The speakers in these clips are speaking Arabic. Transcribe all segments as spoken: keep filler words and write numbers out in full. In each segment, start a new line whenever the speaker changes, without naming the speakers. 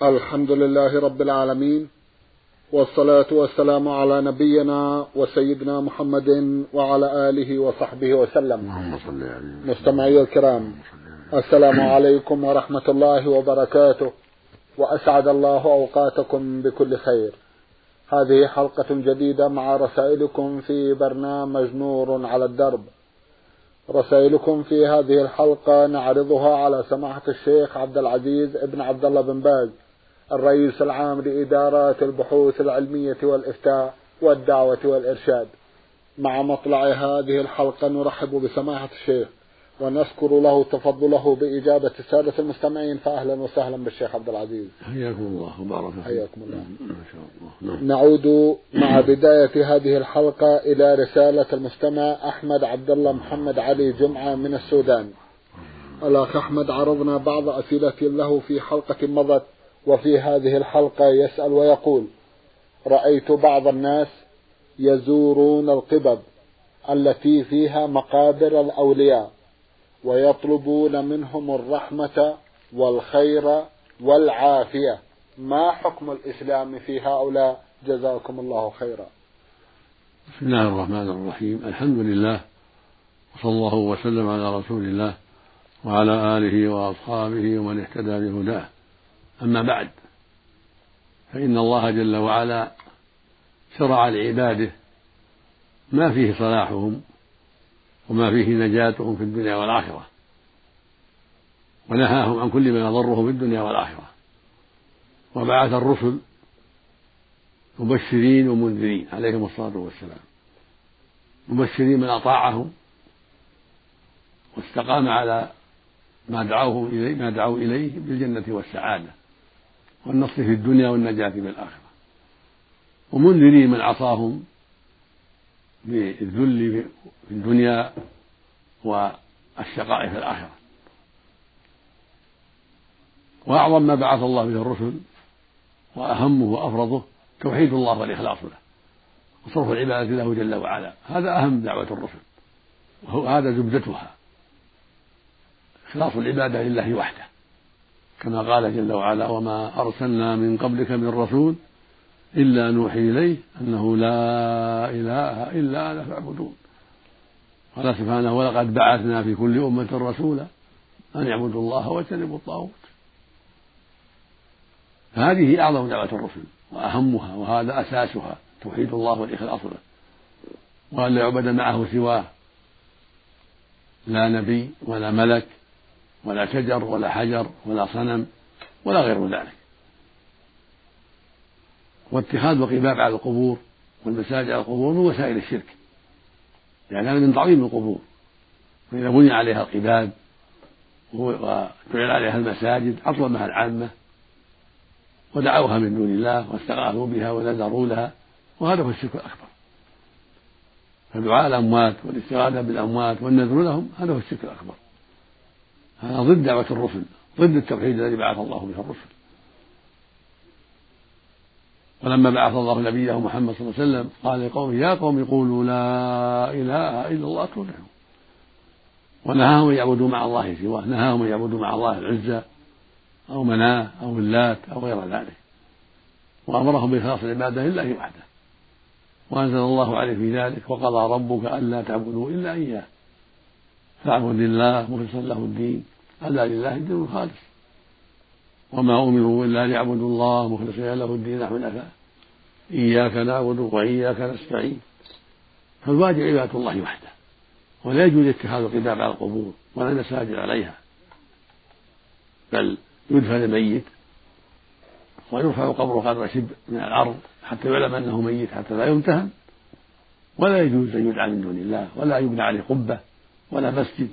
الحمد لله رب العالمين، والصلاة والسلام على نبينا وسيدنا محمد وعلى آله وصحبه وسلم. مستمعي الكرام، السلام عليكم ورحمة الله وبركاته، وأسعد الله أوقاتكم بكل خير. هذه حلقة جديدة مع رسائلكم في برنامج نور على الدرب. رسائلكم في هذه الحلقة نعرضها على سماحة الشيخ عبد العزيز ابن عبد الله بن باز، الرئيس العام لإدارات البحوث العلمية والإفتاء والدعوة والإرشاد. مع مطلع هذه الحلقة نرحب بسماحة الشيخ ونذكر له تفضله بإجابة السادة المستمعين، فأهلا وسهلا بالشيخ عبد العزيز.
حياكم الله وبارك فيكم.
حياكم الله.
ما شاء الله. نعم.
نعود مع بداية هذه الحلقة إلى رسالة المستمع أحمد عبد الله محمد علي جمعة من السودان. الأخ أحمد عرضنا بعض أسئلة له في حلقة مضت، وفي هذه الحلقة يسأل ويقول: رأيت بعض الناس يزورون القبب التي فيها مقابر الأولياء ويطلبون منهم الرحمة والخير والعافية، ما حكم الإسلام في هؤلاء؟ جزاكم الله خيرا.
بسم الله الرحمن الرحيم، الحمد لله، وصلى الله وسلم على رسول الله وعلى آله وأصحابه ومن اهتدى بهداه. أما بعد، فإن الله جل وعلا شرع لعباده ما فيه صلاحهم وما فيه نجاتهم في الدنيا والآخرة، ونهاهم عن كل ما يضرهم في الدنيا والآخرة، وبعث الرسل مبشرين ومنذرين عليهم الصلاة والسلام. مبشرين من أطاعهم واستقام على ما دعوه إليه ما دعوا إليه بالجنة والسعادة والنصر في الدنيا والنجاة في الآخرة، ومنذرين من عصاهم بالذل في الدنيا والشقاء في الآخرة. وأعظم ما بعث الله به الرسل وأهمه وأفرضه توحيد الله والإخلاص له وصرف العبادة له جل وعلا. هذا أهم دعوة الرسل، وهذا زبدتها، إخلاص العبادة لله وحده، كما قال جل وعلا: وما أرسلنا من قبلك من رسول إلا نوحي إليه أنه لا إله إلا أنا فاعبدون. قال سبحانه: ولقد بعثنا في كل أمة رسولا أن يعبدوا الله واجتنبوا الطاغوت. فهذه أعظم دعوة الرسل وأهمها، وهذا أساسها توحيد الله والإخلاص له، وأن لا يعبد معه سواه، لا نبي ولا ملك ولا شجر ولا حجر ولا صنم ولا غير ذلك. واتخاذ القباب على القبور والمساجد على القبور من وسائل الشرك، يعني هذا من تعظيم القبور. فإذا بني عليها القباب وجعل عليها المساجد أظلمها العامة ودعوها من دون الله واستغاثوا بها ونذروا لها، وهذا هو الشرك الأكبر. فدعاء الأموات والاستغاثة بالأموات والنذر لهم هذا هو الشرك الأكبر. هذا ضد دعوة الرسل، ضد التوحيد الذي بعث الله به الرسل. ولما بعث الله نبيه محمد صلى الله عليه وسلم قال لقومه: يا قوم قولوا لا إله إلا الله تفلحوا. ونهاهم أن يعبدوا مع الله سواه، نهاهم أن يعبدوا مع الله العزى أو مناه أو اللات أو غير ذلك، وأمرهم بإخلاص العبادة لله وحده. وأنزل الله عليه في ذلك: وقضى ربك ألا تعبدوا إلا إياه فاعبد الله مخلصا له الدين ألا لله الدين الخالص وما أمروا إلا ليعبدوا الله مخلصين له الدين حنفاء إياك نعبد وإياك نستعين. فالواجب عبادة الله وحده، ولا يجوز اتخاذ القباب على القبور ولا المساجد عليها، بل يدفن الميت ويرفع قبره قدر شبر من الأرض حتى يعلم أنه ميت حتى لا يمتهن، ولا يجوز أن يدعى من دون الله ولا يبنى عليه قبة ولا مسجد،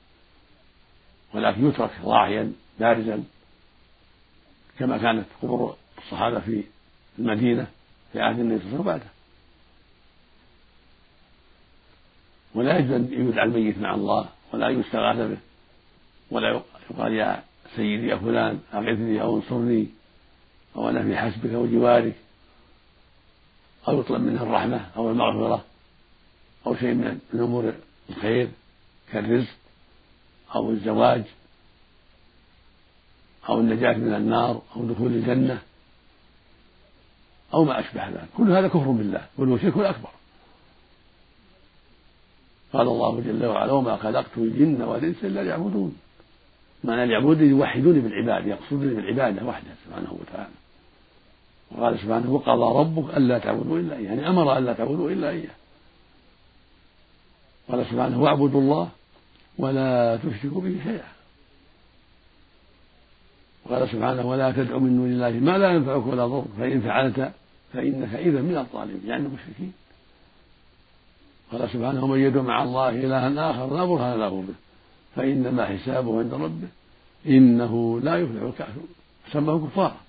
ولكن يترك ضاحيا بارزا كما كانت قبور الصحابة في المدينة في عهد النبي صلى الله عليه وسلم بعده. ولا يجوز أن يدعى الميت مع الله ولا يستغاث به، ولا يقال: يا سيدي يا فلان أغثني أو انصرني أو أنا في حسبك وجوارك، أو يطلب منه الرحمة أو المغفرة أو شيء من أمور الخير كالرزق أو الزواج أو النجاة من النار أو دخول الجنة أو ما أشبه ذلك، كل هذا كفر بالله وهو شرك أكبر. قال الله جل وعلا: وما خلقت الجن والإنس إلا ليعبدون. معنى اليعبدون يوحدوني بالعبادة، يقصدوني بالعبادة وحده سبحانه وتعالى. وقال سبحانه: وقضى ربك ألا تعبدوا إلا إياه، يعني أمر ألا تعبدوا إلا إياه. قال سبحانه: واعبدوا الله ولا تشركوا به شيئا. وقال سبحانه: ولا تدع من دون الله ما لا ينفعك ولا يضرك فإن فعلت فإنك إذا من الظالمين، يعني المشركين. قال سبحانه: ومن يدع مع الله إلها آخر لا برهان له به فإنما حسابه عند ربه إنه لا يفلح الكافرون، سماه كفارا.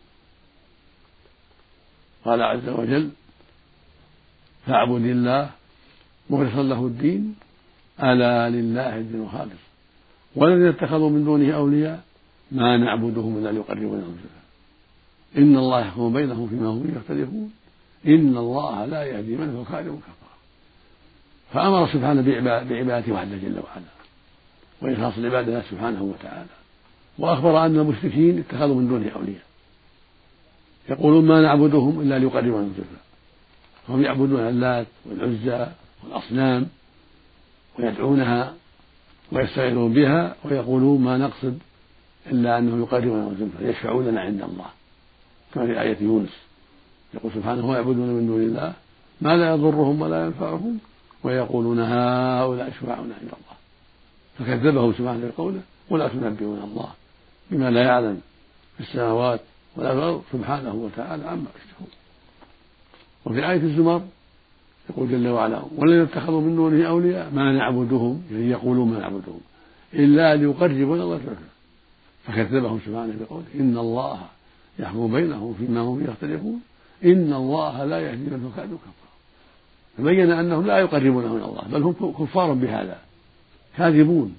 قال عز وجل: فاعبد الله مخلصا له الدين ألا لله الدين الخالص والذين اتخذوا من دونه أولياء ما نعبدهم إلا ليقربونا زلفى إن الله يحكم بينهم فيما هم فيه يختلفون إن الله لا يهدي من هو كاذب كفار. فأمر سبحانه بعبادته وحده جل وعلا وإخلاص العبادة له سبحانه وتعالى، وأخبر أن المشركين اتخذوا من دونه أولياء يقولون ما نعبدهم إلا ليقربونا زلفى، فهم يعبدون اللات والعزى والأصنام ويدعونها ويستغيثون بها ويقولون ما نقصد إلا أنه يقربنا زلفى يشفعون لنا عند الله، كما في آية يونس يقول سبحانه: ويعبدون من دون الله ما لا يضرهم ولا ينفعهم ويقولون هؤلاء شفعاؤنا عند الله، فكذبه سبحانه بقوله: ولا تنبئون الله بما لا يعلم في السماوات ولا في الأرض سبحانه وتعالى عما يشركون. وفي آية الزمر يقول جل وعلا: والذين اتخذوا من دونه أولياء ما نعبدهم، يعني يقولون ما نعبدهم إلا ليقربونا الله زلفى، فكذبهم سبحانه بقوله: إن الله يحكم بينهم فيما هم فيه يختلفون إن الله لا يهدي من هو كاذب كفار. فبين أنهم لا يقربونه من الله بل هم كفار بهذا كاذبون.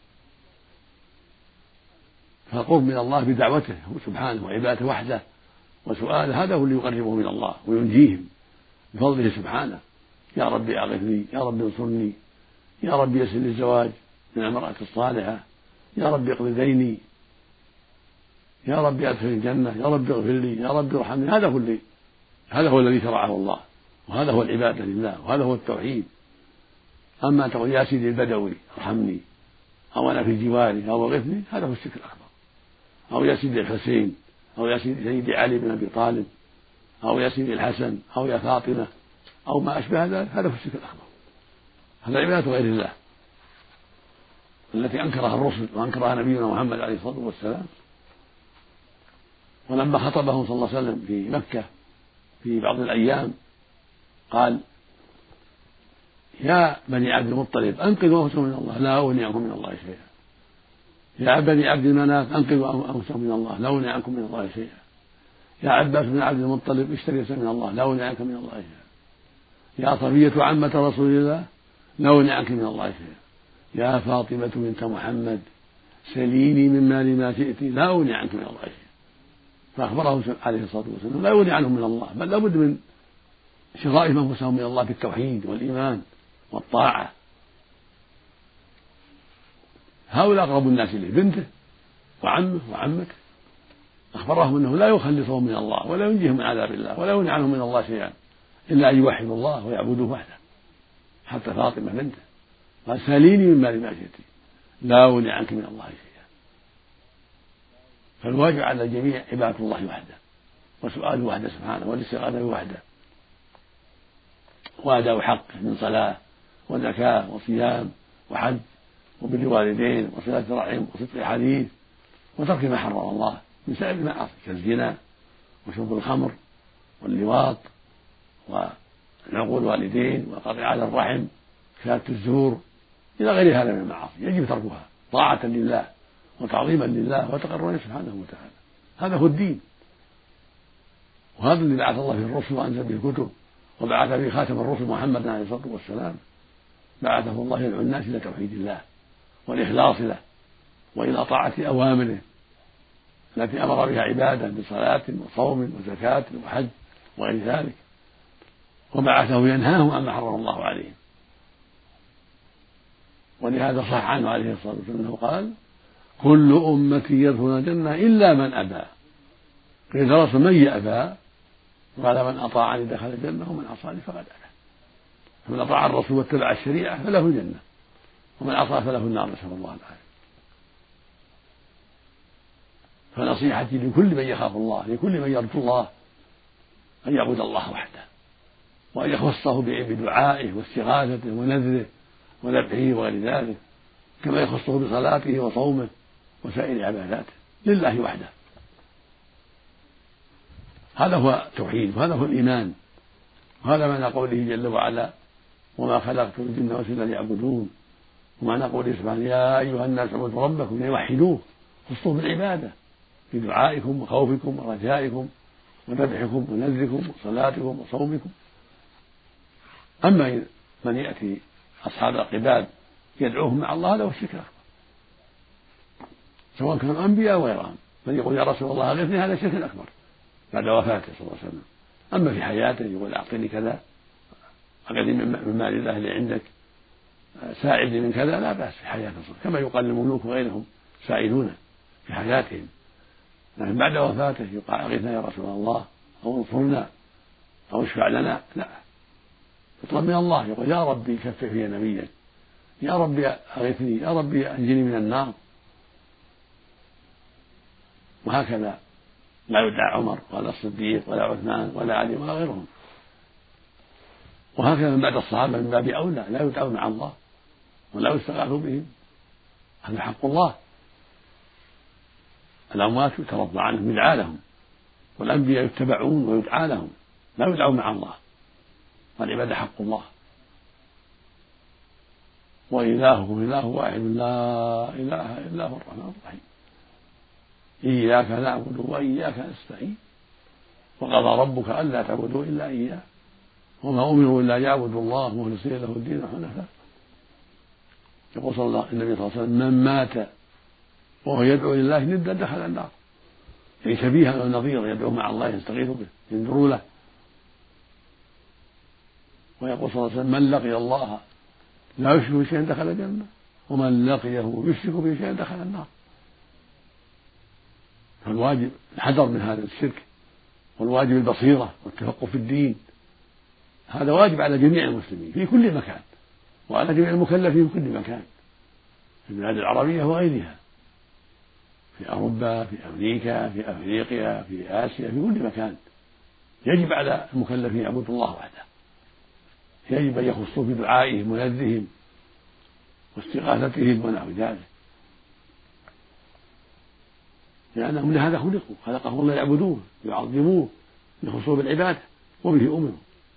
فالقرب من الله بدعوته سبحانه وعبادته وحده وسؤاله هذا هو اللي يقربه من الله وينجيهم بفضله سبحانه: يا رب أغثني، يا رب انصرني، يا رب يسر لي الزواج من المرأة الصالحة، يا رب اقض ديني، يا رب أدخل الجنة، يا رب اغفر لي، يا رب ارحمني. هذا هو اللي هذا هو الذي شرعه الله، وهذا هو العبادة لله، وهذا هو التوحيد. أما تقول يا سيدي البدوي ارحمني أو أنا في جواري أو اغثني، هذا هو الشرك الأكبر. أو يا سيدي الحسين أو يا سيدي علي بن أبي طالب أو يا سيدي الحسن أو يا فاطمة أو ما أشبه ذلك، هذا هو الشرك الأكبر. هذا عبادة غير الله التي أنكرها الرسل وأنكرها نبينا محمد عليه الصلاة والسلام. ولما خطبهم صلى الله عليه وسلم في مكة في بعض الأيام قال: يا بني عبد المطلب أنقذوا أنفسكم من الله لا أغني عنكم من الله شيئا، يا بني عبد المناف أنقذوا أنفسكم من الله لا أغني عنكم من الله شيئا، يا عباس بن عبد المطلب اشتريت من الله لا أغني عنك من الله شيئا، يا صفية عمة رسول الله لا أغني عنك من الله شيئا، يا فاطمة بنت محمد سليني من مال ما شئت لا أغني عنك من الله شيئا. فأخبره عليه الصلاة والسلام لا يغني عنهم من الله، بل لابد من شرائهم أنفسهم من الله بالتوحيد والإيمان والطاعة. هؤلاء أقرب الناس إليه، بنته وعمه وعمته، أخبرهم أنه لا يخلصهم من الله ولا ينجيهم من عذاب الله ولا يغني عنهم من الله شيئا إلا أن يوحدوا الله ويعبدوه وحده. حتى فاطمة بنته قال: ساليني من مال ما شئت لا أغني عنك من الله شيئا. فالواجب على الجميع عبادة الله وحده وسؤاله وحده سبحانه والاستغاثة وحده وأداء حقه من صلاة وزكاة وصيام وحج وبر والدين وصلة رحم وصدق حديث وترك ما حرم الله من سائر المعاصي كالزنا وشرب الخمر واللواط وعقوق الوالدين وقطيعة الرحم شهادة الزور إلى غير هذا من المعاصي يجب تركها طاعة لله وتعظيما لله وتقربا سبحانه وتعالى. هذا هو الدين، وهذا اللي بعث الله فيه الرسل وأنزل به الكتب وبعث به خاتم الرسل محمد عليه الصلاة والسلام. بعثه الله يدعو الناس إلى توحيد الله والإخلاص له وإلى طاعة أوامره التي أمر بها عباده بصلاة وصوم وزكاة وحج وغير ذلك، وبعثه ينهاهم عما حرم الله عليهم. ولهذا صح عنه عليه الصلاة والسلام أنه قال: كل أمتي يدخلون الجنة إلا من أبى. قيل رسول من يأبى؟ قال من أطاعني دخل الجنة ومن عصاني فقد أبى. فمن أطاع الرسول واتبع الشريعة فله الجنة، ومن عصى فله النار، نسأل الله العافية. فنصيحتي لكل من يخاف الله، لكل من يرجو الله، أن يعبد الله وحده، وأن يخصه بدعائه واستغاثته ونذره وذبحه وغير ذلك، كما يخصه بصلاته وصومه وسائر عباداته لله وحده. هذا هو التوحيد، وهذا هو الإيمان، وهذا معنى قوله جل وعلا: وما خلقت الجن والإنس إلا ليعبدون. ومعنى قوله سبحانه: يا أيها الناس اعبدوا ربكم ليوحدوه، خصوه بالعبادة بدعائكم وخوفكم ورجائكم وذبحكم ونذركم وصلاتكم وصومكم. أما من يأتي أصحاب القباب يدعوهم مع الله هذا هو الشرك الأكبر، سواء كانوا أنبياء وغيرهم. من يقول يا رسول الله أغثني هذا الشرك الأكبر بعد وفاته صلى الله عليه وسلم. أما في حياته يقول أعطني كذا، أغثني من مال الله اللي عندك، ساعدني من كذا، لا بأس في حياته، كما يقال للملوك وغيرهم سائلون في حياتهم. لكن بعد وفاته يقال أغثنا يا رسول الله، أو انصرنا، أو اشفع لنا، لا، يطلب من الله، يقول يا ربي كفف في نبيا، يا ربي أغثني، يا ربي أنجني من النار. وهكذا لا يدعى عمر ولا الصديق ولا عثمان ولا علي ولا غيرهم. وهكذا من بعد الصحابة من باب أولى لا يدعوا مع الله ولا يستغاث بهم، هذا حق الله. الأموات يترضى عنهم يدعى لهم، والأنبياء يتبعون ويدعى لهم، لا يدعوا مع الله، والعبادة حق الله. وإلهكم إله واحد لا إله إلا هو الرحمن الرحيم، إياك نعبد وإياك نستعين، وقضى ربك ألا تعبدوا إلا إياه وما أمروا إلا يعبدوا الله مخلصين له الدين حنفاء. يقول صلى الله النبي صلى الله عليه وسلم: من مات وهو يدعو لله ندا دخل النار، يعني شبيها له نظير يدعو مع الله يستغيث به ينذر له. ويقول صلى الله عليه وسلم: من لقي الله لا يشرك به شيئا دخل الجنة، ومن لقيه يشرك به شيئا دخل النار. فالواجب الحذر من هذا الشرك، والواجب البصيرة والتفقه في الدين، هذا واجب على جميع المسلمين في كل مكان، وعلى جميع المكلفين في كل مكان، في البلاد العربية وغيرها، في أوروبا، في أمريكا، في أفريقيا، في آسيا، في كل مكان. يجب على المكلفين يعبدوا الله وحده، يجب أن يخصوا بدعائهم ونذرهم واستغاثتهم ونحو ذلك، لأنهم لهذا خلقوا، خلقهم الله يعبدوه يعظموه يخصوه بالعبادة وبه أمروا.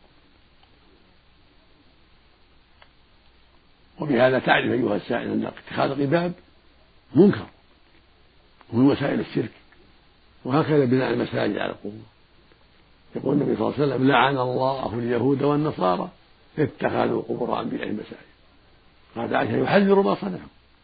وبهذا تعرف أيها السائل أن اتخاذ القباب منكر ومن وسائل الشرك، وهكذا بناء المساجد على القبور. يقول النبي صلى الله عليه وسلم: لعن الله اليهود والنصارى اتخذوا قبور أنبيائهم مساجد. قال عائشة: يحذر ما صنعوا.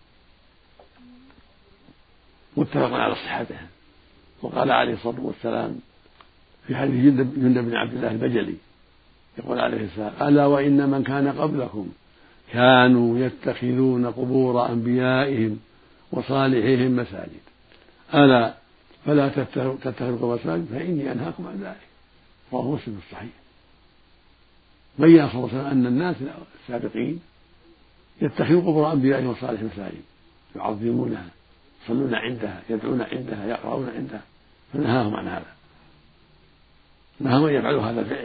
متفق على صحته. وقال عليه الصلاة والسلام في حديث جندب بن عبد الله البجلي يقول عليه السلام: ألا وإن من كان قبلكم كانوا يتخذون قبور أنبيائهم وصالحيهم مساجد، ألا فلا تتخذوا قبور مساجد فإني أنهاكم عن ذلك. رواه مسلم في الصحيح. بين صلى الله عليه وسلم أن الناس السابقين يتخذوا قبور أنبيائهم وصالحيهم مساجد، يعظمونها، يصلون عندها، يدعون عندها، يقرؤون عندها، فنهاهم عن هذا، نهاهم أن يفعلوا هذا الفعل.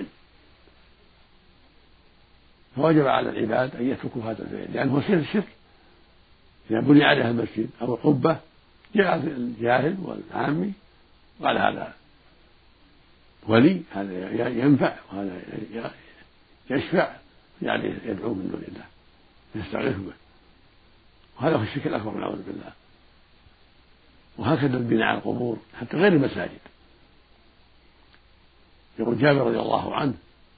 فوجب على العباد أن يتركوا هذا الفعل، لأنه هو سر الشرك. إذا بني عليها المسجد أو القبة جاء الجاهل والعامي قال هذا ولي، هذا ينفع وهذا يشفع، يعني يدعو من دون الله يستغيث به، وهذا هو الشرك الأكبر والعياذ بالله. وهكذا البناء على القبور حتى غير المساجد. يقول جابر رضي الله عنه: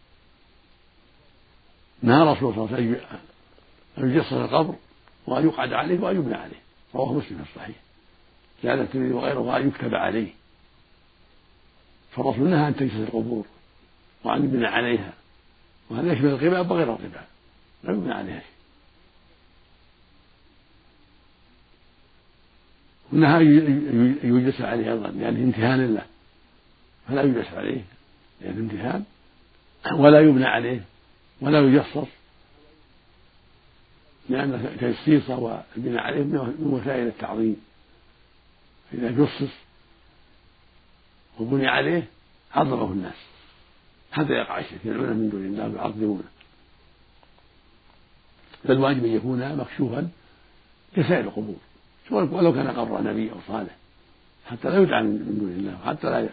نهى رسول الله صلى الله عليه وسلم أن يجسس القبر وأن يقعد عليه وأن يبنى عليه. رواه مسلم في الصحيح. زاد الترمذي وغيره وأن يكتب عليه. فالرسول نهى أن تجسس القبور وأن يبنى عليها، وهذا يشمل القباب وغير القباب، لا يبنى عليها شيء. والنهار يجلس عليه أيضا يعني امتهان له، فلا يجلس عليه يعني امتهان، ولا يبنى عليه ولا يجصص، لأن التجصيص والبناء عليه من وسائل التعظيم، فإذا جصص وبني عليه عظمه الناس حتى يقع الشرك، يدعونه من دون الله ويعظمونه. فالواجب أن يكون مكشوفا كسائر القبور ولو كان قبر نبي أو صالح، حتى لا يدعى من دون الله وحتى لا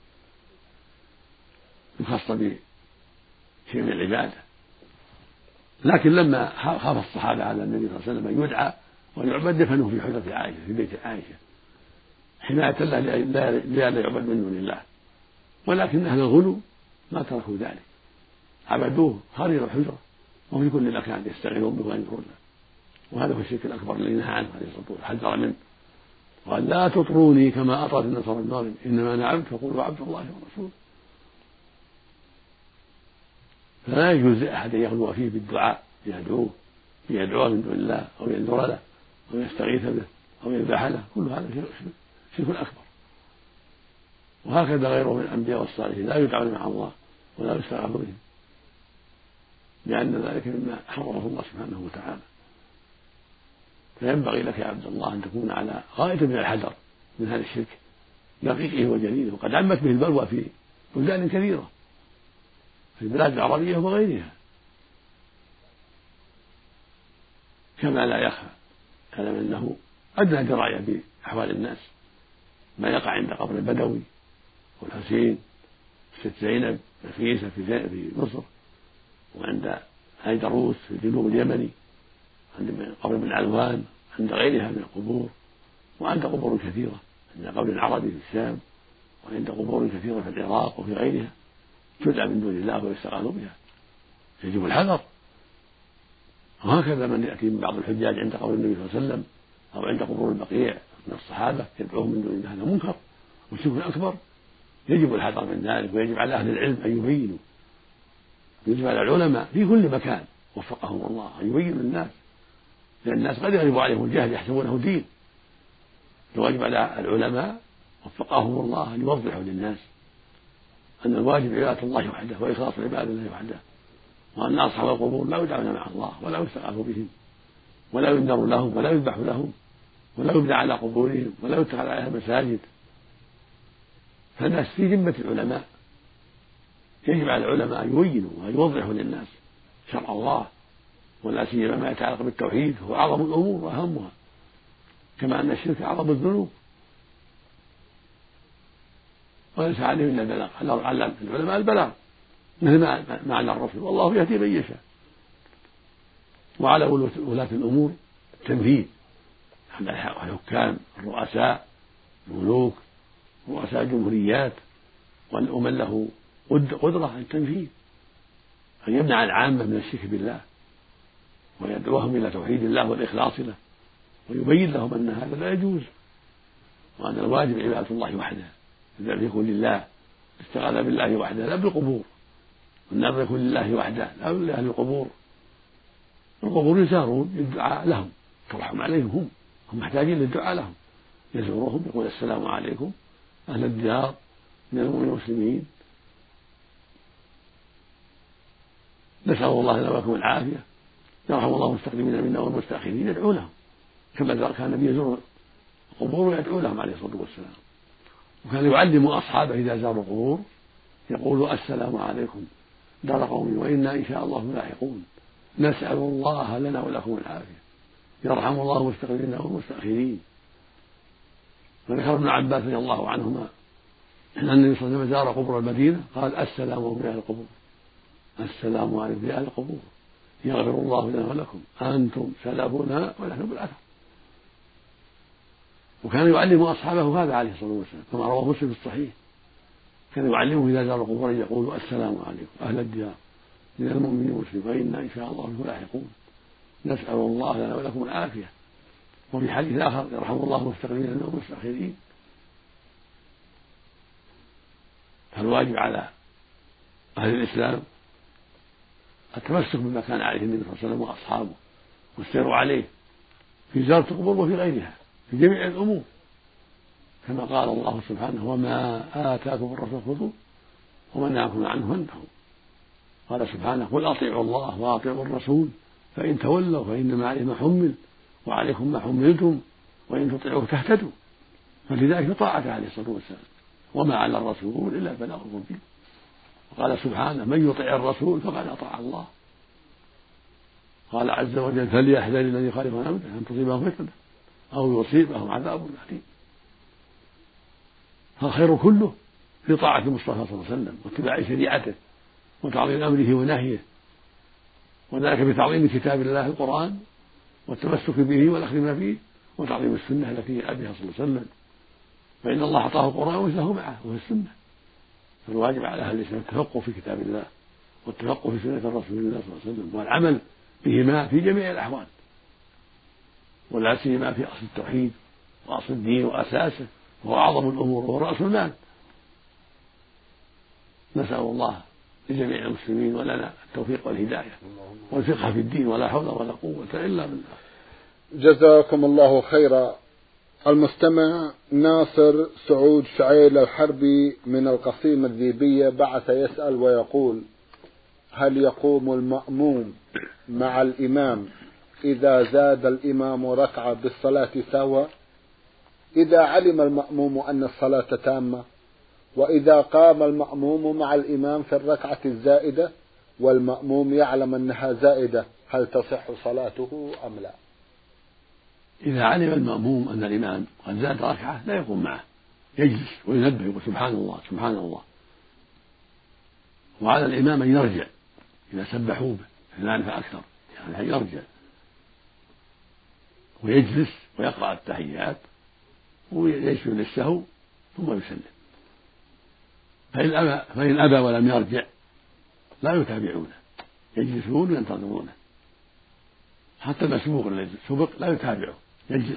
يخص بشيء من العبادة. لكن لما خاف الصحابة على النبي صلى الله عليه وسلم أن يدعى ويعبد دفنوه في حجرة عائشة في بيت عائشة حماية له لئلا يعبد من دون الله، ولكن أهل الغلو ما تركوا ذلك، عبدوه خارج الحجرة وفي كل مكان يستغيثون به وينكرون له، وهذا هو الشرك الأكبر الذي نهى عنه عليه الصلاة والسلام حذر منه، وقال لا تطروني كما أطرت النصارى المغرب إنما أنا عبد فقولوا عبد الله ورسوله. فلا يجوز لأحد أن يغلو فيه بالدعاء يدعوه يدعوه من دون الله أو ينذر له أو يستغيث به أو يذبح له، كل هذا شرك أكبر. وهكذا غيره من الأنبياء والصالحين لا يدعون مع الله ولا يستغاث بهم، لأن ذلك مما حرمه الله سبحانه وتعالى. فينبغي لك يا عبد الله أن تكون على غاية من الحذر من هذا الشرك دقيقه وجليله، وقد عمت به البلوى في بلدان كثيرة في البلاد العربية وغيرها، كما لا يخفى علم أنه أدنى دراية بأحوال الناس ما يقع عند قبر البدوي والحسين ست زينب نفيسة في مصر، وعند هيدروس في الجنوب اليمني، عند قبر ابن علوان، عند غيرها من القبور، وعند قبور كثيرة عند قبر العربي في الشام، وعند قبور كثيرة في العراق وفي غيرها تدعى من دون الله ويستغاث بها، يجب الحذر. وهكذا من يأتي من بعض الحجاج عند قبر النبي صلى الله عليه وسلم أو عند قبور البقيع من الصحابة يدعوهم من دون الله، هذا منكر وشرك أكبر، يجب الحذر من ذلك، ويجب على أهل العلم أن يبينوا، يجب على العلماء في كل مكان وفقهم الله أن يبينوا الناس، لأن الناس قد يغلب عليهم الجهل يحسبونه دين. الواجب على العلماء وفقهم الله أن يوضحوا للناس أن الواجب عبادة الله وحده وإخلاص عبادة الله وحده، وأن أصحاب القبور لا يدعون مع الله ولا يستغاث بهم ولا ينذر لهم ولا يذبح لهم ولا يبنى على قبورهم ولا يتخذ عليها مساجد. فالناس في ذمة العلماء، يجب على العلماء أن يبينوا وأن يوضحوا للناس شرع الله، ولا سيما ما يتعلق بالتوحيد هو أعظم الأمور وأهمها، كما أن الشرك أعظم الذنوب، وليس عليهم إلا البلاغ، على العلماء البلاغ مثل ما معنى الرسل والله يهدي من يشاء، وعلى ولاة الأمور التنفيذ، الحكام الرؤساء الملوك رؤساء الجمهوريات ومن له قدرة على التنفيذ أن يمنع العامة من الشرك بالله ويدعوهم إلى توحيد الله والإخلاص له، ويبين لهم أن هذا لا يجوز، وأن الواجب عبادة الله وحده، الذبح يكون لله، الاستغاثة بالله وحده لا بالقبور، والنذر يكون لله وحده لا لأهل القبور. القبور يزارون يدعى لهم ترحم عليهم، هم هم محتاجين للدعاء لهم، يزورهم يقول السلام عليكم أهل الديار من المؤمنين والمسلمين، نسأل الله لنا ولكم العافية، يرحم الله المستقدمين منا والمستأخرين، يدعو لهم كما كان النبي يزور القبور ويدعو لهم عليه الصلاة والسلام. وكان يعلم أصحابه إذا زاروا القبور يقول السلام عليكم دار قوم وإنا إن شاء الله لاحقون، نسأل الله لنا ولكم العافية، يرحم الله المستقدمين والمستأخرين. وذكر ابن عباس رضي الله عنهما أن النبي صلى الله عليه وسلم زار قبور المدينة قال السلام عليكم يا أهل القبور، السلام عليكم يا أهل القبور، يغفر الله لنا ولكم أنتم سلفنا ونحن بالأثر. وكان يعلم أصحابه هذا عليه الصلاة والسلام كما رواه مسلم في الصحيح، كان يعلمهم إذا زاروا القبور يقول السلام عليكم أهل الديار من المؤمنين والمسلمين وإنا إن شاء الله بكم لاحقون، نسأل الله لنا ولكم العافية. وفي حديث آخر يرحم الله المستقدمين والمستأخرين. فالواجب على أهل الإسلام التمسك بما كان عليه النبي صلى الله عليه وسلم وأصحابه والسير عليه في زيارة القبور وفي غيرها في جميع الأمور، كما قال الله سبحانه وما آتاكم الرسول خذوه وما نهاكم عنه فانتهوا. قال سبحانه قل أطيعوا الله وأطيعوا الرسول فإن تولوا فإنما عليه ما حمل وعليكم ما حملتم وإن تطيعوه تهتدوا. فلذلك طاعته عليه الصلاة والسلام وما على الرسول إلا البلاغ المبين. وقال سبحانه من يطع الرسول فقد أطاع الله. قال عز وجل فليحذر الذي يخالف عن أمره أن تصيبهم فتنة أو يصيبهم عذاب أليم. فالخير كله في طاعة المصطفى صلى الله عليه وسلم واتباع شريعته وتعظيم أمره ونهيه، وذلك بتعظيم كتاب الله القرآن والتمسك به والأخذ ما فيه وتعظيم السنة التي جاء بها صلى الله عليه وسلم، فإن الله أعطاه القرآن ومثله معه وهو السنة. فالواجب على أهل الإسلام التفقه في كتاب الله والتفقه في سنة رسول الله صلى الله عليه وسلم والعمل بهما في جميع الأحوال، ولا سيما في أصل التوحيد وأصل الدين وأساسه وهو أعظم الأمور وهو رأس المال. نسأل الله لجميع المسلمين ولنا التوفيق والهداية والفقه في الدين، ولا حول ولا قوة إلا بالله.
جزاكم الله خيرا. المستمع ناصر سعود شعيل الحربي من القصيم الذيبية بعث يسأل ويقول: هل يقوم المأموم مع الإمام إذا زاد الإمام ركعة بالصلاة سهوا إذا علم المأموم أن الصلاة تامة، وإذا قام المأموم مع الإمام في الركعة الزائدة والمأموم يعلم أنها زائدة هل تصح صلاته أم لا؟
إذا علم المأموم أن الإمام قد زاد ركعة لا يقوم معه، يجلس وينبه يقول سبحان الله سبحان الله. وعلى الإمام أن يرجع إذا سبحوه اثنان فأكثر، يعني يرجع ويجلس ويقرأ التحيات ويسجد للسهو ثم يسلم. فإن أبى, فإن أبى ولم يرجع لا يتابعونه، يجلسون وينتظرونه. حتى المسبوق الذي سبق لا يتابعه، يجلس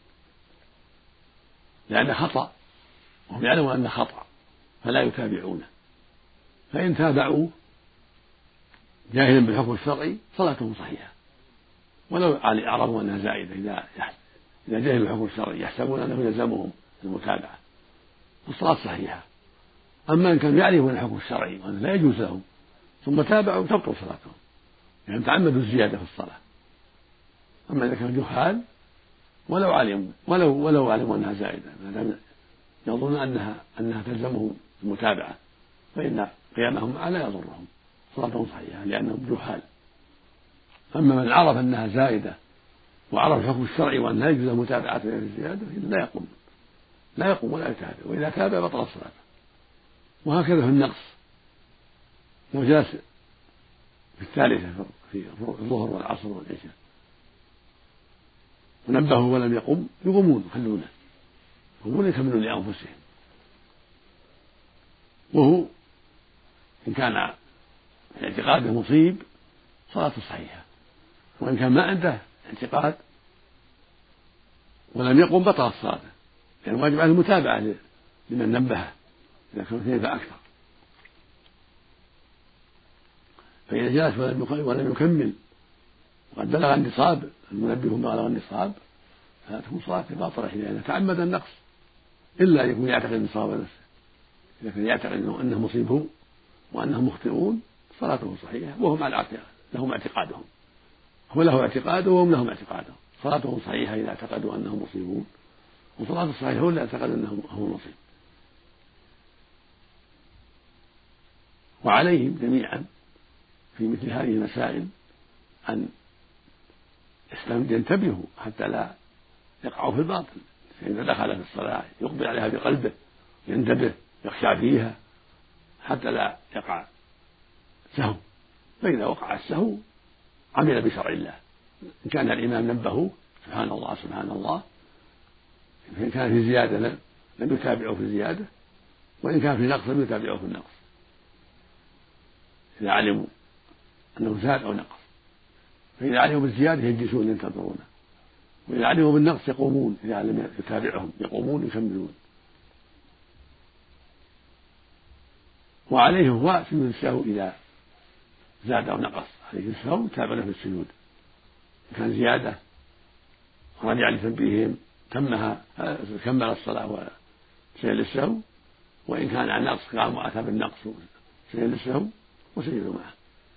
لأنه خطأ وهم يعلمون أنه خطأ فلا يتابعونه. فإن تابعوه جاهلا بالحكم الشرعي صلاتهم صحيحة، ولو أعرفوا أنها زائدة. إذا إذا جاهلوا بالحكم الشرعي يحسبون أنه يلزمهم المتابعة والصلاة صحيحة. أما إن كانوا يعرفون الحكم الشرعي وأنه لا يجوز لهم ثم تابعوا تبطل صلاتهم، يعني تعمدوا الزيادة في الصلاة. أما إذا كانوا جهال ولو علموا ولو ولو علموا أنها زائدة ما دام يظنون أنها أنها تلزمهم المتابعة فإن قيامهم معها لا يضرهم، صلاتهم صحيحة لأنهم جهال. أما من عرف أنها زائدة وعرف الحكم الشرعي وأن لا يجوز متابعة الزيادة لا يقوم لا يقوم ولا يتابع، وإذا تابع بطل الصلاة. وهكذا في النقص، لو جلس في الثالثة في الظهر والعصر والعشاء ونبهوا ولم يقم يقومون يخلونه يقومون يكملون لأنفسهم. وهو إن كان اعتقاده مصيب صلاته صحيحة، وإن كان ما عنده اعتقاد ولم يقم بطلت صلاته، لأن يعني واجب عليه المتابعة لمن نبهه إذا كانوا اثنين فأكثر. فإذا جلس ولم يكمل وقد بلغ النصاب المنبه بلغ النصاب فاتهم صلاته باطلة لأنه تعمد النقص، إلا أن يكون يعتقد النصاب نفسه. إذا كان يعتقد أنه مصيبه وأنهم مخطئون صلاته صحيحة وهم على الاعتقاد، لهم اعتقادهم، هو له اعتقاده وهم لهم اعتقادهم، صلاتهم صحيحة إذا اعتقدوا أنهم مصيبون، وصلاة الصحيحة هو اللي اعتقد أنه هو المصيب. وعليهم جميعا في مثل هذه المسائل أن ينتبهوا حتى لا يقعوا في الباطل. فإذا دخل في الصلاة يقبل عليها بقلبه، ينتبه، يخشى فيها حتى لا يقع سهو. فإذا وقع السهو عمل بشرع الله، إن كان الإمام نبهه سبحان الله سبحان الله، فإن كان في زيادة لم يتابعه في الزيادة، وإن كان في نقص لم يتابعه في النقص، إذا علموا أنه زاد أو نقص. فإذا علموا بالزيادة يجلسون ينتظرونه، وإذا علموا بالنقص يقومون، إذا لم يتابعهم يقومون يكملون. وعليه هو سجود السهو إذا زاد أو نقص، عليه السهو تابع في السجود. إن كان زيادة رجع لتنبيههم تمها كمل الصلاة سجد للسهو، وإن كان عن نقص قام وأتى بالنقص سجد للسهو وسجد معه.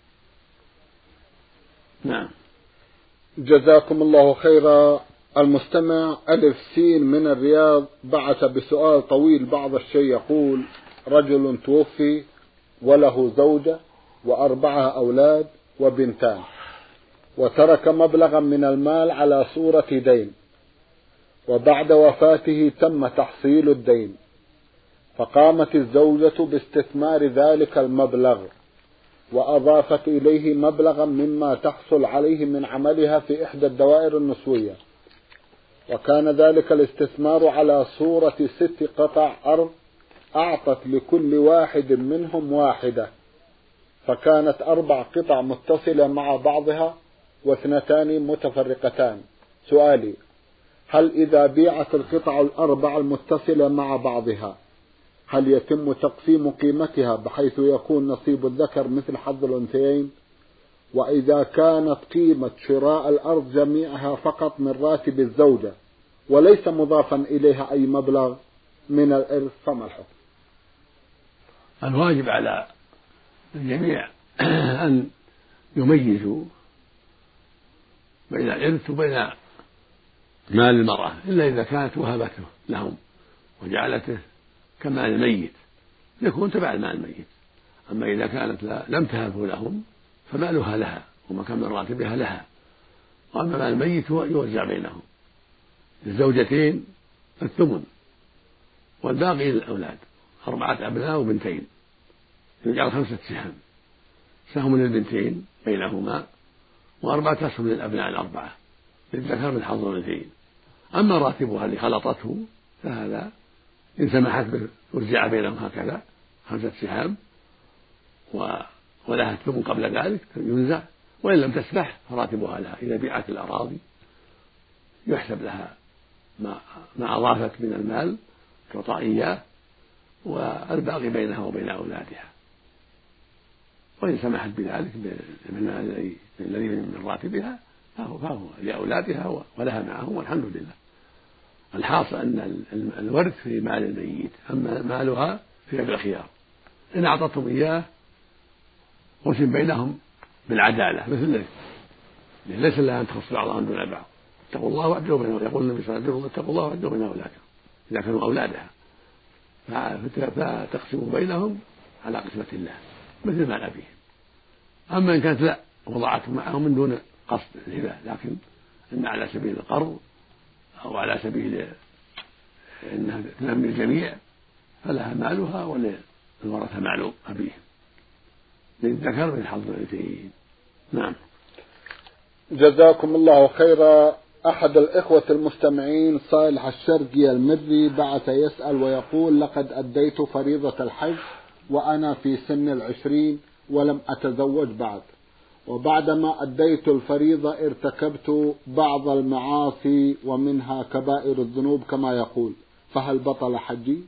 نعم.
جزاكم الله خيرا. المستمع ألف سين من الرياض بعث بسؤال طويل بعض الشيء، يقول: رجل توفي وله زوجة وأربعة أولاد وبنتان، وترك مبلغا من المال على صورة دين، وبعد وفاته تم تحصيل الدين، فقامت الزوجة باستثمار ذلك المبلغ وأضافت إليه مبلغا مما تحصل عليه من عملها في إحدى الدوائر النسوية، وكان ذلك الاستثمار على صورة ست قطع أرض أعطت لكل واحد منهم واحدة، فكانت أربع قطع متصلة مع بعضها واثنتان متفرقتان. سؤالي: هل إذا بيعت القطع الأربع المتصلة مع بعضها هل يتم تقسيم قيمتها بحيث يكون نصيب الذكر مثل حظ الأنثيين؟ وإذا كانت قيمة شراء الأرض جميعها فقط من راتب الزوجة وليس مضافا إليها أي مبلغ من الإرث فما الحكم؟
الواجب على الجميع أن يميزوا بين الإرث وبين مال المرأة، إلا إذا كانت وهبته لهم وجعلته كمال الميت يكون تبع المال الميت. أما إذا كانت لم تهبه لهم فمالها لها ومكان من راتبها لها، وأما مال الميت هو يوزع بينهم. للزوجتين الثمن والباقي للأولاد، أربعة أبناء وبنتين يجعل خمسة سهام، سهم للبنتين بينهما وأربعة أسهم للأبناء الأربعة للذكر من حظ الأنثيين. أما راتبها اللي خلطته فهذا إن سمحت به توزع بينهم هكذا خمسة سهام ولها الثمن قبل ذلك ينزع، وإن لم تسمح فراتبها لها. إذا بيعت الأراضي يحسب لها ما, ما أضافت من المال تعطى إياه والباقي بينها وبين أولادها، وإن سمحت بذلك من الذي من راتبها فهو, فهو لأولادها ولها معهم والحمد لله. الحاصل أن الورث في مال الميت، أما مالها في يد الخيار. إن أعطتهم إياه قسم بينهم بالعدالة مثل ذلك، ليس لها أن تخص بعضهم دون بعض. اتقوا الله واعدلوا بينهم، يقول النبي صلى الله عليه وسلم: اتقوا الله واعدلوا بين أولادكم إذا كانوا أولادها، فتقسموا بينهم على قسمة الله مثل ما أبيهم. أما إن كانت لا وضعته معهم من دون قصد الهبة، لكن إن على سبيل القرض أو على سبيل أنها تنمي الجميع فلها مالها وللورثة مال أبيهم للذكر من حظ الأنثيين. نعم.
جزاكم الله خيرا. أحد الإخوة المستمعين صالح الشرقي المري بعث يسأل ويقول: لقد أديت فريضة الحج وأنا في سن العشرين ولم أتزوج بعد، وبعدما أديت الفريضة ارتكبت بعض المعاصي ومنها كبائر الذنوب كما يقول، فهل بطل حجي؟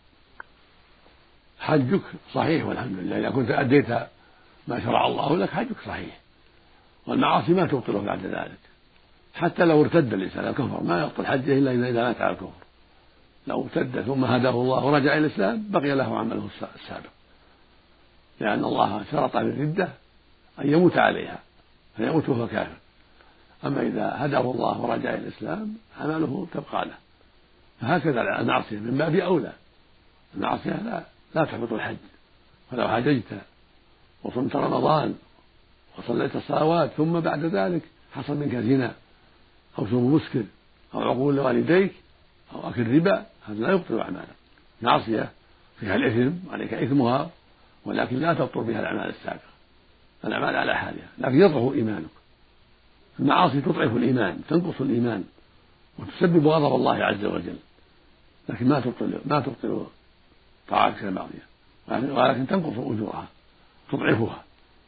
حجك صحيح والحمد لله. إذا كنت أديت ما شرع الله لك حجك صحيح، والمعاصي ما تبطله بعد ذلك. حتى لو ارتد الإنسان الكفر ما يبطل حجه إلا إذا مات على الكفر. لو ارتد ثم هداه الله ورجع إلى الإسلام بقي له عمله السابق، لأن الله شرط للردة أن يموت عليها فيموت وهو كافر. أما إذا هداه الله ورجع إلى الإسلام عمله تبقى له. فهكذا المعصية من باب أولى. المعصية لا, لا تحبط الحج. فلو حججت وصمت رمضان وصليت الصلوات ثم بعد ذلك حصل منك زنا أو شرب مسكر أو عقول لوالديك أو أكل ربا، هذا لا يبطل أعمالك. معصية فيها الإثم عليك إثمها، ولكن لا تبطل بها الأعمال السابقة. الأعمال على حالها، لكن يضعف إيمانك. المعاصي تضعف الإيمان، تنقص الإيمان وتسبب غضب الله عز وجل، لكن ما تبطل ما تبطل طاعتك الماضية، ولكن تنقص أجورها تضعفها.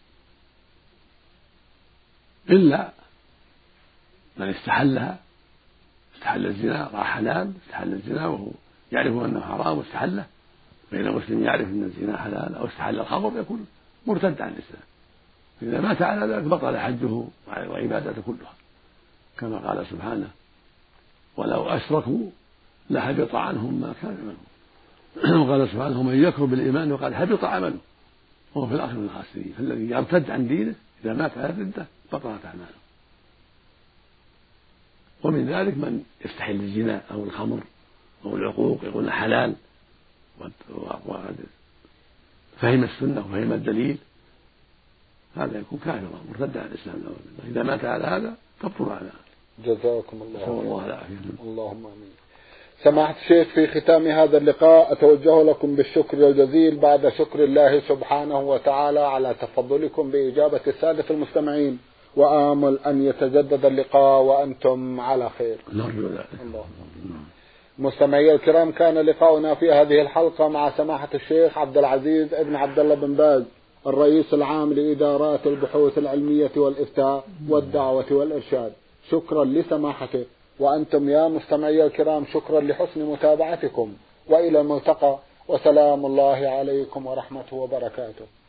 إلا من استحلها، استحل الزنا رأى حلال، استحل الزنا وهو يعرف أنه حرام واستحله، بين مسلم يعرف أن الزنا حلال أو استحل الخمر يكون مرتد عن الإسلام. إذا مات على ذلك بطل حجه وعبادته كلها، كما قال سبحانه: ولو أشركوا لحبط عنهم ما كانوا يعملون. وقال سبحانه ومن يكفر بالإيمان وقد حبط عمله وهو في الآخرة من الخاسرين. فالذي يرتد عن دينه إذا مات على الردة بطلت أعماله. ومن ذلك من يستحل الزنا أو الخمر أو العقوق يقول حلال وفهم السنة وفهم الدليل، هذا يكون كافرا مرتد عن الإسلام. إذا مات على هذا تبطل أعماله.
جزاكم الله
خيرا. الله العافية.
اللهم آمين. سماحة الشيخ، في ختام هذا اللقاء أتوجه لكم بالشكر الجزيل بعد شكر الله سبحانه وتعالى على تفضلكم بإجابة السادة المستمعين، وآمل أن يتجدد اللقاء وأنتم على خير.
نرجو ذلك.
مستمعي الكرام، كان لقاؤنا في هذه الحلقة مع سماحة الشيخ عبد العزيز ابن عبد الله بن باز، الرئيس العام لإدارات البحوث العلمية والإفتاء والدعوة والإرشاد. شكرا لسماحته، وأنتم يا مستمعي الكرام شكرا لحسن متابعتكم، وإلى الملتقى، وسلام الله عليكم ورحمته وبركاته.